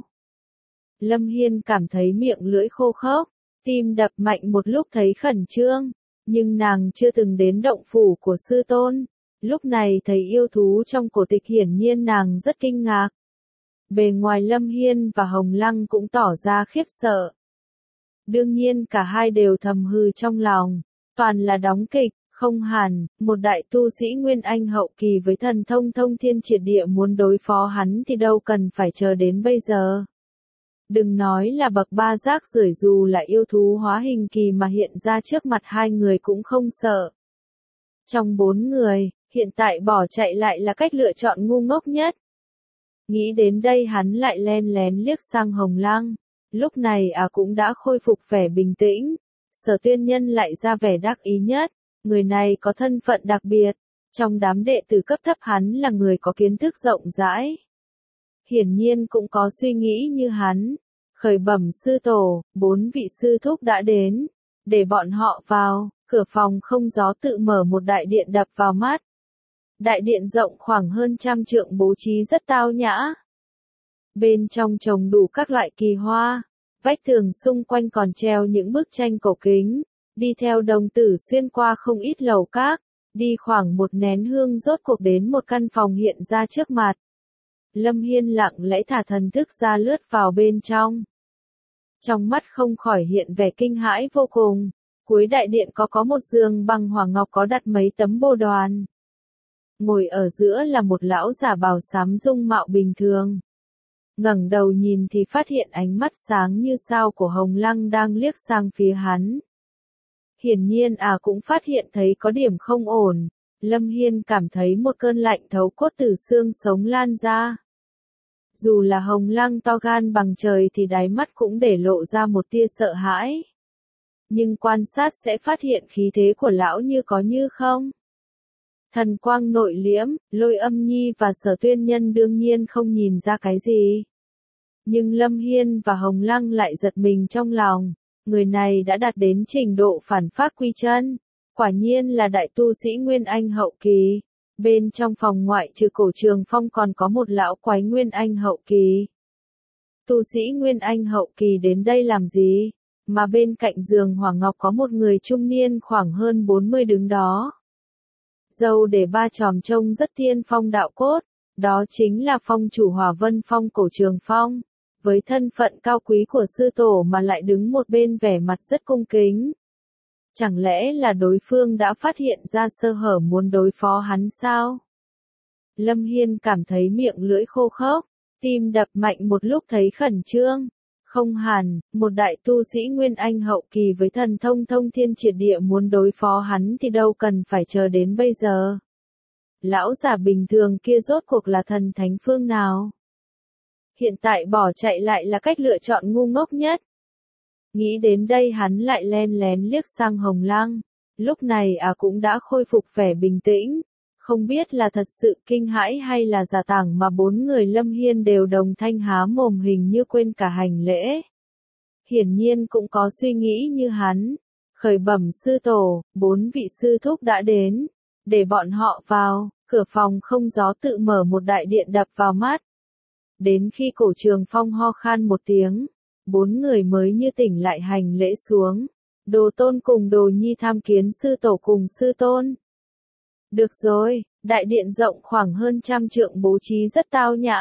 Lâm Hiên cảm thấy miệng lưỡi khô khốc, tim đập mạnh một lúc thấy khẩn trương, nhưng nàng chưa từng đến động phủ của sư tôn. Lúc này thấy yêu thú trong cổ tịch hiển nhiên nàng rất kinh ngạc. Bề ngoài Lâm Hiên và Hồng Lăng cũng tỏ ra khiếp sợ. Đương nhiên cả hai đều thầm hừ trong lòng, toàn là đóng kịch. Không hẳn, một đại tu sĩ Nguyên Anh hậu kỳ với thần thông thông thiên triệt địa muốn đối phó hắn thì đâu cần phải chờ đến bây giờ. Đừng nói là bậc ba rác rưởi, dù là yêu thú hóa hình kỳ mà hiện ra trước mặt hai người cũng không sợ. Trong bốn người, hiện tại bỏ chạy lại là cách lựa chọn ngu ngốc nhất. Nghĩ đến đây hắn lại len lén liếc sang Hồng Lăng. Lúc này à cũng đã khôi phục vẻ bình tĩnh. Sở Tuyên Nhân lại ra vẻ đắc ý nhất. Người này có thân phận đặc biệt, trong đám đệ tử cấp thấp hắn là người có kiến thức rộng rãi. Hiển nhiên cũng có suy nghĩ như hắn. Khởi bẩm sư tổ, bốn vị sư thúc đã đến, để bọn họ vào. Cửa phòng không gió tự mở, một đại điện đập vào mắt. Đại điện rộng khoảng hơn trăm trượng, bố trí rất tao nhã. Bên trong trồng đủ các loại kỳ hoa, vách tường xung quanh còn treo những bức tranh cổ kính. Đi theo đồng tử xuyên qua không ít lầu các, đi khoảng một nén hương rốt cuộc đến một căn phòng hiện ra trước mặt. Lâm Hiên lặng lẽ thả thần thức ra lướt vào bên trong. Trong mắt không khỏi hiện vẻ kinh hãi vô cùng. Cuối đại điện có có một giường bằng hỏa ngọc có đặt mấy tấm bồ đoàn. Ngồi ở giữa là một lão giả bào xám dung mạo bình thường. Ngẩng đầu nhìn thì phát hiện ánh mắt sáng như sao của Hồng Lăng đang liếc sang phía hắn. Hiển nhiên à cũng phát hiện thấy có điểm không ổn. Lâm Hiên cảm thấy một cơn lạnh thấu cốt từ xương sống lan ra. Dù là Hồng Lăng to gan bằng trời thì đáy mắt cũng để lộ ra một tia sợ hãi. Nhưng quan sát sẽ phát hiện khí thế của lão như có như không. Thần quang nội liễm, Lôi Âm Nhi và Sở Tuyên Nhân đương nhiên không nhìn ra cái gì. Nhưng Lâm Hiên và Hồng Lăng lại giật mình trong lòng. Người này đã đạt đến trình độ phản phác quy chân. Quả nhiên là đại tu sĩ Nguyên Anh hậu kỳ. Bên trong phòng ngoại trừ Cổ Trường Phong còn có một lão quái Nguyên Anh hậu kỳ. Tu sĩ Nguyên Anh hậu kỳ đến đây làm gì? Mà bên cạnh giường hỏa ngọc có một người trung niên khoảng hơn bốn mươi đứng đó. Râu để ba chòm trông rất tiên phong đạo cốt. Đó chính là phong chủ Hỏa Vân Phong Cổ Trường Phong. Với thân phận cao quý của sư tổ mà lại đứng một bên vẻ mặt rất cung kính. Chẳng lẽ là đối phương đã phát hiện ra sơ hở muốn đối phó hắn sao? Lâm Hiên cảm thấy miệng lưỡi khô khốc, tim đập mạnh một lúc thấy khẩn trương. Không hẳn, một đại tu sĩ Nguyên Anh hậu kỳ với thần thông thông thiên triệt địa muốn đối phó hắn thì đâu cần phải chờ đến bây giờ. Lão giả bình thường kia rốt cuộc là thần thánh phương nào? Hiện tại bỏ chạy lại là cách lựa chọn ngu ngốc nhất. Nghĩ đến đây hắn lại len lén liếc sang Hồng Lăng. Lúc này à cũng đã khôi phục vẻ bình tĩnh. Không biết là thật sự kinh hãi hay là giả tảng mà bốn người Lâm Hiên đều đồng thanh há mồm hình như quên cả hành lễ. Hiển nhiên cũng có suy nghĩ như hắn. Khởi bẩm sư tổ, bốn vị sư thúc đã đến. Để bọn họ vào, cửa phòng không gió tự mở, một đại điện đập vào mắt. Đến khi Cổ Trường Phong ho khan một tiếng, bốn người mới như tỉnh lại hành lễ xuống. Đồ Tôn cùng Đồ Nhi tham kiến sư tổ cùng sư tôn. Được rồi, đại điện rộng khoảng hơn trăm trượng bố trí rất tao nhã.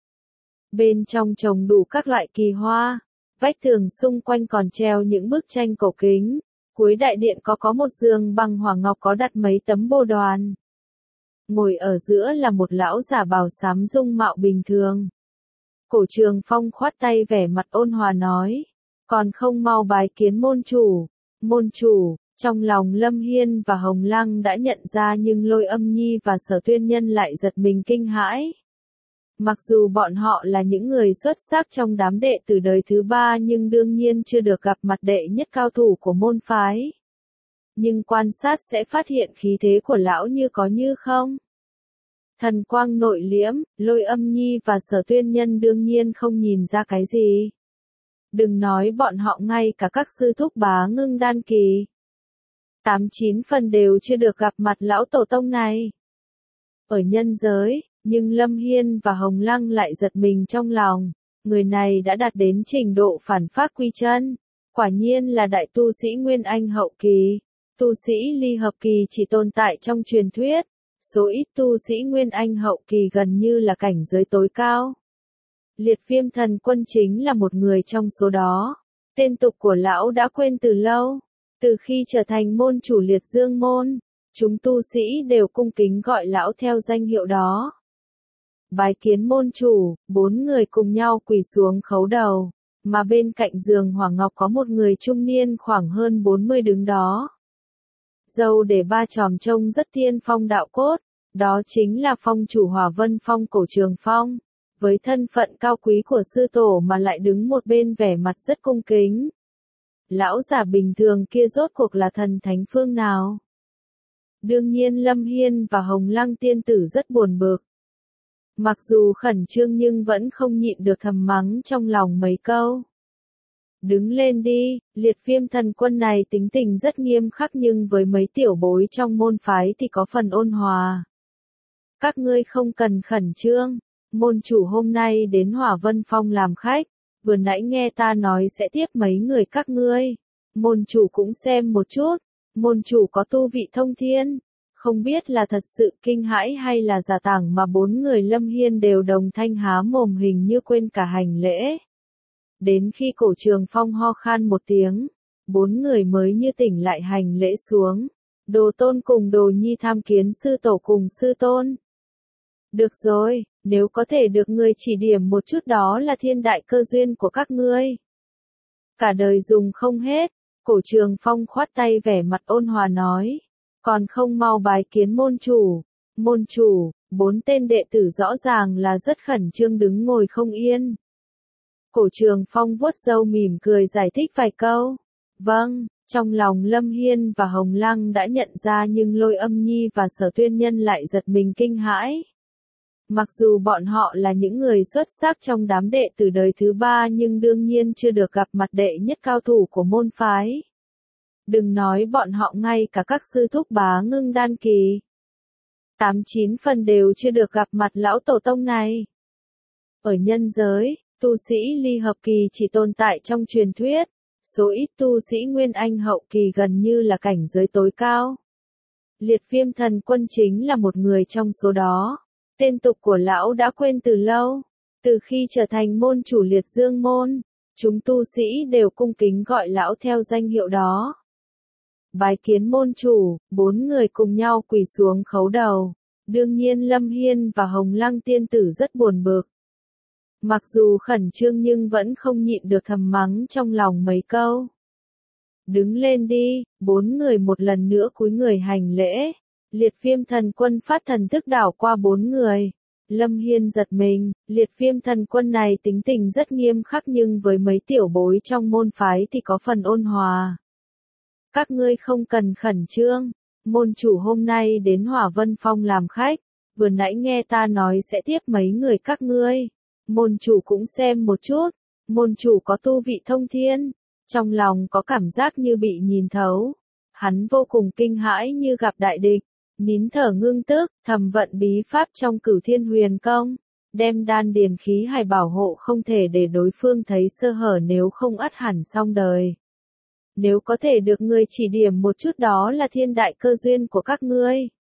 Bên trong trồng đủ các loại kỳ hoa, vách tường xung quanh còn treo những bức tranh cổ kính. Cuối đại điện có có một giường bằng hỏa ngọc có đặt mấy tấm bồ đoàn. Ngồi ở giữa là một lão giả bào xám dung mạo bình thường. Cổ Trường Phong khoát tay vẻ mặt ôn hòa nói, còn không mau bái kiến môn chủ. Môn chủ, trong lòng Lâm Hiên và Hồng Lăng đã nhận ra nhưng Lôi Âm Nhi và Sở Tuyên Nhân lại giật mình kinh hãi. Mặc dù bọn họ là những người xuất sắc trong đám đệ tử đời thứ ba nhưng đương nhiên chưa được gặp mặt đệ nhất cao thủ của môn phái. Nhưng quan sát sẽ phát hiện khí thế của lão như có như không. Thần quang nội liễm, Lôi Âm Nhi và Sở Tuyên Nhân đương nhiên không nhìn ra cái gì. Đừng nói bọn họ, ngay cả các sư thúc Bá Ngưng đan kỳ. Tám chín phần đều chưa được gặp mặt lão tổ tông này. Ở nhân giới, nhưng Lâm Hiên và Hồng Lăng lại giật mình trong lòng. Người này đã đạt đến trình độ phản phác quy chân. Quả nhiên là đại tu sĩ Nguyên Anh hậu kỳ. Tu sĩ ly hợp kỳ chỉ tồn tại trong truyền thuyết. Số ít tu sĩ Nguyên Anh hậu kỳ gần như là cảnh giới tối cao. Liệt Viêm Thần Quân chính là một người trong số đó. Tên tục của lão đã quên từ lâu. Từ khi trở thành môn chủ Liệt Dương môn, chúng tu sĩ đều cung kính gọi lão theo danh hiệu đó. Bái kiến môn chủ, bốn người cùng nhau quỳ xuống khấu đầu, mà bên cạnh giường hỏa ngọc có một người trung niên khoảng hơn bốn mươi đứng đó. Râu để ba chòm trông rất tiên phong đạo cốt, đó chính là phong chủ Hỏa Vân Phong Cổ Trường Phong. Với thân phận cao quý của sư tổ mà lại đứng một bên vẻ mặt rất cung kính. Lão giả bình thường kia rốt cuộc là thần thánh phương nào? Đương nhiên Lâm Hiên và Hồng Lăng tiên tử rất buồn bực. Mặc dù khẩn trương nhưng vẫn không nhịn được thầm mắng trong lòng mấy câu. Đứng lên đi, liệt viêm thần quân này tính tình rất nghiêm khắc nhưng với mấy tiểu bối trong môn phái thì có phần ôn hòa. Các ngươi không cần khẩn trương, môn chủ hôm nay đến Hỏa Vân Phong làm khách, vừa nãy nghe ta nói sẽ tiếp mấy người các ngươi. Môn chủ cũng xem một chút, môn chủ có tu vị thông thiên, không biết là thật sự kinh hãi hay là giả tảng mà bốn người Lâm Hiên đều đồng thanh há mồm hình như quên cả hành lễ. Đến khi Cổ Trường Phong ho khan một tiếng, bốn người mới như tỉnh lại hành lễ xuống. Đồ Tôn cùng Đồ Nhi tham kiến sư tổ cùng sư tôn. Được rồi, nếu có thể được ngươi chỉ điểm một chút đó là thiên đại cơ duyên của các ngươi. Cả đời dùng không hết, Cổ Trường Phong khoát tay vẻ mặt ôn hòa nói. Còn không mau bái kiến môn chủ. Môn chủ, bốn tên đệ tử rõ ràng là rất khẩn trương đứng ngồi không yên. Cổ Trường Phong vuốt râu mỉm cười giải thích vài câu. Vâng, trong lòng Lâm Hiên và Hồng Lăng đã nhận ra nhưng Lôi Âm Nhi và Sở Tuyên Nhân lại giật mình kinh hãi. Mặc dù bọn họ là những người xuất sắc trong đám đệ tử đời thứ ba nhưng đương nhiên chưa được gặp mặt đệ nhất cao thủ của môn phái. Đừng nói bọn họ ngay cả các sư thúc bá ngưng đan kỳ. Tám chín phần đều chưa được gặp mặt lão tổ tông này. Ở nhân giới, tu sĩ ly hợp kỳ chỉ tồn tại trong truyền thuyết, số ít tu sĩ nguyên anh hậu kỳ gần như là cảnh giới tối cao. Liệt viêm thần quân chính là một người trong số đó. Tên tục của lão đã quên từ lâu. Từ khi trở thành môn chủ liệt dương môn, chúng tu sĩ đều cung kính gọi lão theo danh hiệu đó. Bái kiến môn chủ, bốn người cùng nhau quỳ xuống khấu đầu. Đương nhiên Lâm Hiên và Hồng Lăng tiên tử rất buồn bực. Mặc dù khẩn trương nhưng vẫn không nhịn được thầm mắng trong lòng mấy câu. Đứng lên đi, bốn người một lần nữa cúi người hành lễ. Liệt viêm thần quân phát thần thức đảo qua bốn người. Lâm Hiên giật mình, liệt viêm thần quân này tính tình rất nghiêm khắc nhưng với mấy tiểu bối trong môn phái thì có phần ôn hòa. Các ngươi không cần khẩn trương, môn chủ hôm nay đến Hỏa Vân Phong làm khách, vừa nãy nghe ta nói sẽ tiếp mấy người các ngươi. Môn chủ cũng xem một chút, môn chủ có tu vị thông thiên, trong lòng có cảm giác như bị nhìn thấu. Hắn vô cùng kinh hãi như gặp đại địch, nín thở ngưng tức, thầm vận bí pháp trong Cửu Thiên Huyền Công, đem đan điền khí hải bảo hộ không thể để đối phương thấy sơ hở nếu không ắt hẳn xong đời. Nếu có thể được ngươi chỉ điểm một chút đó là thiên đại cơ duyên của các ngươi.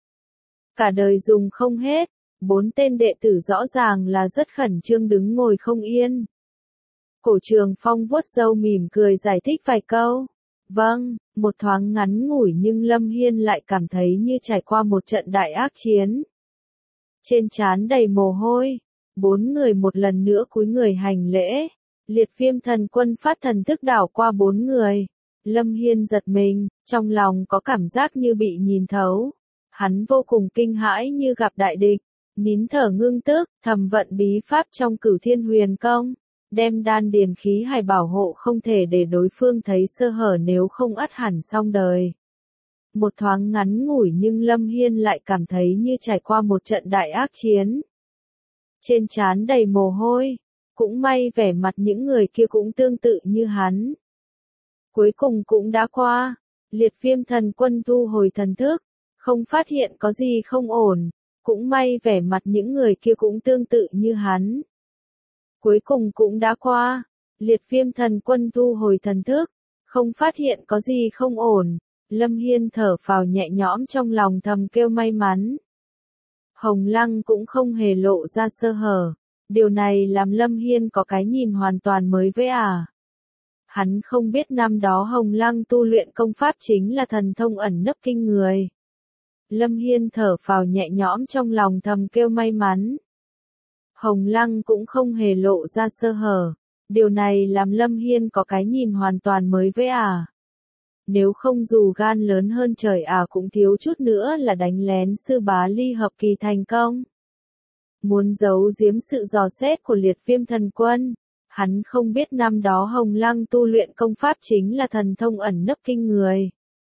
Cả đời dùng không hết, bốn tên đệ tử rõ ràng là rất khẩn trương đứng ngồi không yên. Cổ Trường Phong vuốt râu mỉm cười giải thích vài câu. Vâng, một thoáng ngắn ngủi nhưng Lâm Hiên lại cảm thấy như trải qua một trận đại ác chiến. Trên trán đầy mồ hôi, bốn người một lần nữa cúi người hành lễ. Liệt viêm thần quân phát thần thức đảo qua bốn người. Lâm Hiên giật mình, trong lòng có cảm giác như bị nhìn thấu. Hắn vô cùng kinh hãi như gặp đại địch, nín thở ngưng tức, thầm vận bí pháp trong Cửu Thiên Huyền Công, đem đan điền khí hải bảo hộ không thể để đối phương thấy sơ hở nếu không ắt hẳn xong đời. Một thoáng ngắn ngủi nhưng Lâm Hiên lại cảm thấy như trải qua một trận đại ác chiến. Trên trán đầy mồ hôi, cũng may vẻ mặt những người kia cũng tương tự như hắn. Cuối cùng cũng đã qua, liệt viêm thần quân thu hồi thần thức, không phát hiện có gì không ổn, cũng may vẻ mặt những người kia cũng tương tự như hắn. Cuối cùng cũng đã qua, liệt viêm thần quân thu hồi thần thức, không phát hiện có gì không ổn, Lâm Hiên thở phào nhẹ nhõm trong lòng thầm kêu may mắn. Hồng Lăng cũng không hề lộ ra sơ hở, điều này làm Lâm Hiên có cái nhìn hoàn toàn mới với à. Hắn không biết năm đó Hồng Lăng tu luyện công pháp chính là thần thông ẩn nấp kinh người. Lâm Hiên thở phào nhẹ nhõm trong lòng thầm kêu may mắn. Hồng Lăng cũng không hề lộ ra sơ hở, điều này làm Lâm Hiên có cái nhìn hoàn toàn mới với à. Nếu không dù gan lớn hơn trời à cũng thiếu chút nữa là đánh lén sư bá ly hợp kỳ thành công. Muốn giấu giếm sự dò xét của liệt viêm thần quân, hắn không biết năm đó Hồng Lăng tu luyện công pháp chính là thần thông ẩn nấp kinh người.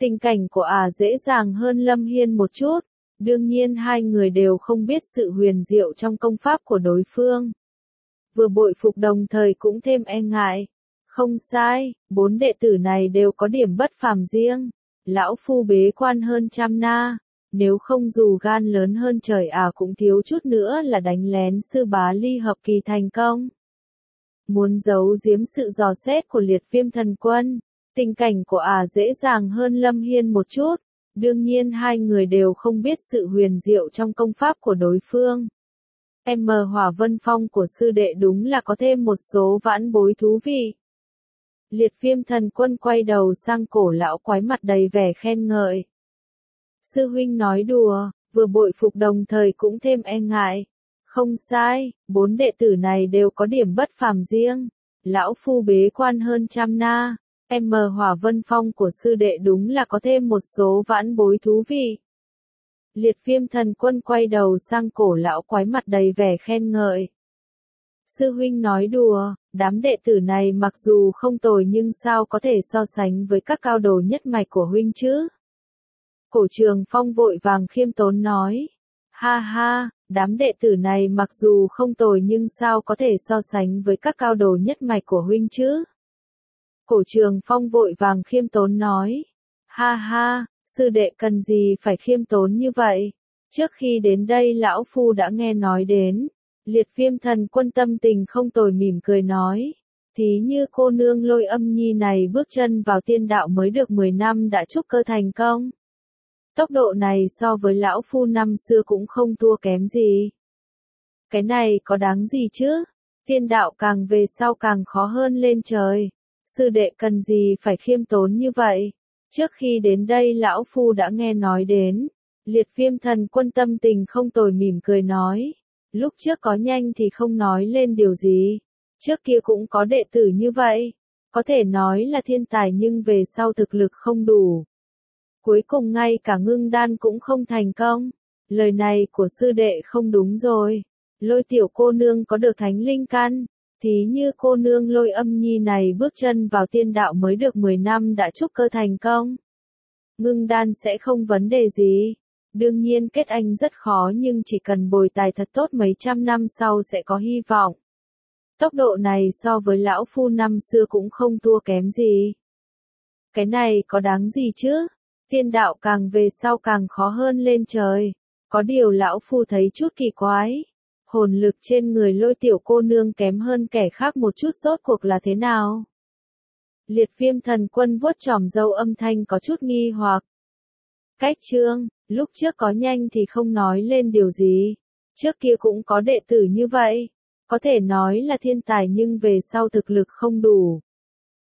Tình cảnh của ả dễ dàng hơn Lâm Hiên một chút. Đương nhiên hai người đều không biết sự huyền diệu trong công pháp của đối phương. Vừa bội phục đồng thời cũng thêm e ngại. Không sai, bốn đệ tử này đều có điểm bất phàm riêng. Lão phu bế quan hơn trăm na. Nếu không dù gan lớn hơn trời ả cũng thiếu chút nữa là đánh lén sư bá ly hợp kỳ thành công. Muốn giấu giếm sự dò xét của liệt viêm thần quân. Tình cảnh của ả dễ dàng hơn Lâm Hiên một chút. Đương nhiên hai người đều không biết sự huyền diệu trong công pháp của đối phương. M Hỏa Vân Phong của sư đệ đúng là có thêm một số vãn bối thú vị. Liệt viêm thần quân quay đầu sang cổ lão quái mặt đầy vẻ khen ngợi. Sư huynh nói đùa, vừa bội phục đồng thời cũng thêm e ngại. Không sai, bốn đệ tử này đều có điểm bất phàm riêng. Lão phu bế quan hơn trăm na. M Hỏa Vân Phong của sư đệ đúng là có thêm một số vãn bối thú vị. Liệt viêm thần quân quay đầu sang cổ lão quái mặt đầy vẻ khen ngợi. Sư huynh nói đùa, đám đệ tử này mặc dù không tồi nhưng sao có thể so sánh với các cao đồ nhất mạch của huynh chứ? Cổ Trường Phong vội vàng khiêm tốn nói. Ha ha, đám đệ tử này mặc dù không tồi nhưng sao có thể so sánh với các cao đồ nhất mạch của huynh chứ? Cổ Trường Phong vội vàng khiêm tốn nói. Ha ha, sư đệ cần gì phải khiêm tốn như vậy? Trước khi đến đây lão phu đã nghe nói đến. Liệt viêm thần quân tâm tình không tồi mỉm cười nói. Thí như cô nương Lôi Âm Nhi này bước chân vào tiên đạo mới được mười năm đã trúc cơ thành công. Tốc độ này so với lão phu năm xưa cũng không thua kém gì. Cái này có đáng gì chứ? Tiên đạo càng về sau càng khó hơn lên trời. Sư đệ cần gì phải khiêm tốn như vậy? Trước khi đến đây lão phu đã nghe nói đến. Liệt viêm thần quân tâm tình không tồi mỉm cười nói. Lúc trước có nhanh thì không nói lên điều gì. Trước kia cũng có đệ tử như vậy. Có thể nói là thiên tài nhưng về sau thực lực không đủ. Cuối cùng ngay cả ngưng đan cũng không thành công. Lời này của sư đệ không đúng rồi. Lôi tiểu cô nương có được thánh linh căn. Thí như cô nương Lôi Âm Nhi này bước chân vào tiên đạo mới được mười năm đã trúc cơ thành công. Ngưng đan sẽ không vấn đề gì. Đương nhiên kết anh rất khó nhưng chỉ cần bồi tài thật tốt mấy trăm năm sau sẽ có hy vọng. Tốc độ này so với lão phu năm xưa cũng không thua kém gì. Cái này có đáng gì chứ? Tiên đạo càng về sau càng khó hơn lên trời. Có điều lão phu thấy chút kỳ quái. Hồn lực trên người Lôi tiểu cô nương kém hơn kẻ khác một chút rốt cuộc là thế nào? Liệt viêm thần quân vuốt chòm râu âm thanh có chút nghi hoặc. Cách chương, lúc trước có nhanh thì không nói lên điều gì. Trước kia cũng có đệ tử như vậy. Có thể nói là thiên tài nhưng về sau thực lực không đủ.